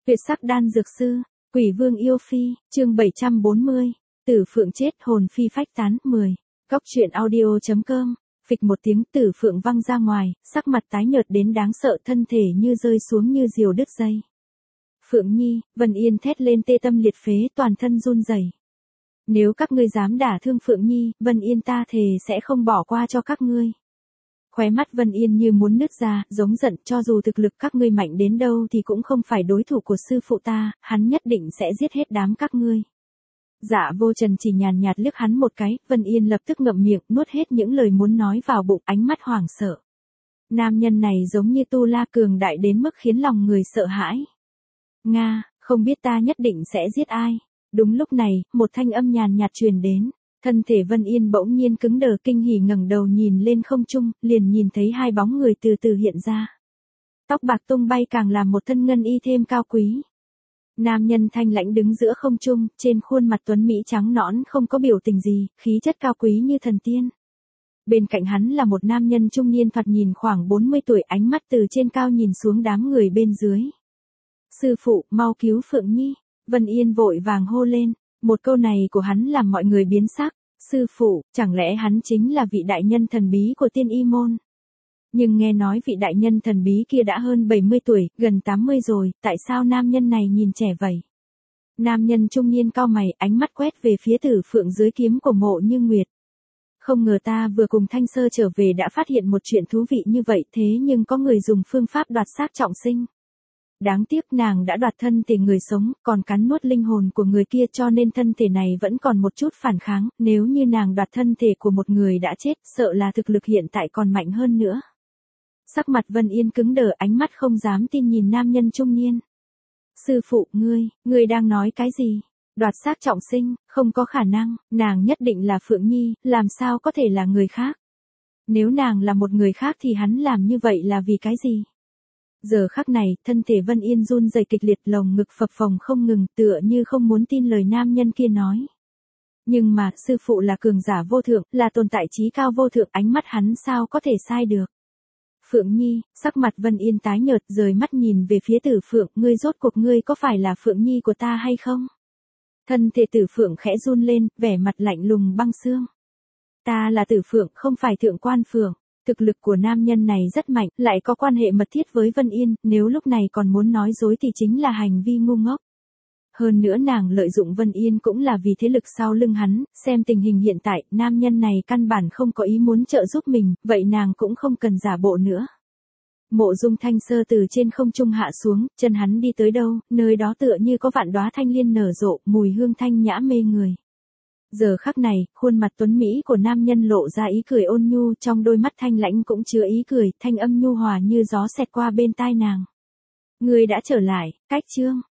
Tuyệt sắc đan dược sư, Quỷ vương yêu phi, chương 740, Tử Phượng chết hồn phi phách tán, 10. Góc truyện audio.com, phịch một tiếng Tử Phượng văng ra ngoài, sắc mặt tái nhợt đến đáng sợ, thân thể như rơi xuống như diều đứt dây. Phượng Nhi, Vân Yên thét lên tê tâm liệt phế, toàn thân run rẩy. Nếu các ngươi dám đả thương Phượng Nhi, Vân Yên ta thề sẽ không bỏ qua cho các ngươi. Khóe mắt Vân Yên như muốn nứt ra, giống giận, cho dù thực lực các ngươi mạnh đến đâu thì cũng không phải đối thủ của sư phụ ta, hắn nhất định sẽ giết hết đám các ngươi. Dạ Vô Trần chỉ nhàn nhạt liếc hắn một cái, Vân Yên lập tức ngậm miệng, nuốt hết những lời muốn nói vào bụng, ánh mắt hoảng sợ. Nam nhân này giống như tu la cường đại đến mức khiến lòng người sợ hãi. Nga, không biết ta nhất định sẽ giết ai. Đúng lúc này, một thanh âm nhàn nhạt truyền đến. Thân thể Vân Yên bỗng nhiên cứng đờ, kinh hỉ ngẩng đầu nhìn lên không trung, liền nhìn thấy hai bóng người từ từ hiện ra. Tóc bạc tung bay càng làm một thân ngân y thêm cao quý. Nam nhân thanh lãnh đứng giữa không trung, trên khuôn mặt tuấn mỹ trắng nõn không có biểu tình gì, khí chất cao quý như thần tiên. Bên cạnh hắn là một nam nhân trung niên thoạt nhìn khoảng 40 tuổi, ánh mắt từ trên cao nhìn xuống đám người bên dưới. Sư phụ, mau cứu Phượng Nhi, Vân Yên vội vàng hô lên. Một câu này của hắn làm mọi người biến sắc. Sư phụ, chẳng lẽ hắn chính là vị đại nhân thần bí của Tiên Y môn? Nhưng nghe nói vị đại nhân thần bí kia đã hơn 70 tuổi, gần 80 rồi, tại sao nam nhân này nhìn trẻ vậy? Nam nhân trung niên cau mày, ánh mắt quét về phía Tử Phượng dưới kiếm của Mộ Như Nguyệt. Không ngờ ta vừa cùng Thanh Sơ trở về đã phát hiện một chuyện thú vị như vậy, thế nhưng có người dùng phương pháp đoạt xác trọng sinh. Đáng tiếc nàng đã đoạt thân thể người sống, còn cắn nuốt linh hồn của người kia, cho nên thân thể này vẫn còn một chút phản kháng, nếu như nàng đoạt thân thể của một người đã chết, sợ là thực lực hiện tại còn mạnh hơn nữa. Sắc mặt Vân Yên cứng đờ, ánh mắt không dám tin nhìn nam nhân trung niên. Sư phụ, ngươi đang nói cái gì? Đoạt xác trọng sinh, không có khả năng, nàng nhất định là Phượng Nhi, làm sao có thể là người khác? Nếu nàng là một người khác thì hắn làm như vậy là vì cái gì? Giờ khắc này, thân thể Vân Yên run rẩy kịch liệt, lồng ngực phập phồng không ngừng, tựa như không muốn tin lời nam nhân kia nói. Nhưng mà, sư phụ là cường giả vô thượng, là tồn tại trí cao vô thượng, ánh mắt hắn sao có thể sai được. Phượng Nhi, sắc mặt Vân Yên tái nhợt, rời mắt nhìn về phía Tử Phượng, ngươi rốt cuộc ngươi có phải là Phượng Nhi của ta hay không? Thân thể Tử Phượng khẽ run lên, vẻ mặt lạnh lùng băng xương. Ta là Tử Phượng, không phải Thượng Quan Phượng. Thực lực của nam nhân này rất mạnh, lại có quan hệ mật thiết với Vân Yên, nếu lúc này còn muốn nói dối thì chính là hành vi ngu ngốc. Hơn nữa nàng lợi dụng Vân Yên cũng là vì thế lực sau lưng hắn, xem tình hình hiện tại, nam nhân này căn bản không có ý muốn trợ giúp mình, vậy nàng cũng không cần giả bộ nữa. Mộ Dung Thanh Sơ từ trên không trung hạ xuống, chân hắn đi tới đâu, nơi đó tựa như có vạn đóa thanh liên nở rộ, mùi hương thanh nhã mê người. Giờ khắc này, khuôn mặt tuấn mỹ của nam nhân lộ ra ý cười ôn nhu, trong đôi mắt thanh lãnh cũng chứa ý cười, thanh âm nhu hòa như gió xẹt qua bên tai nàng. Ngươi đã trở lại, Cách Chương.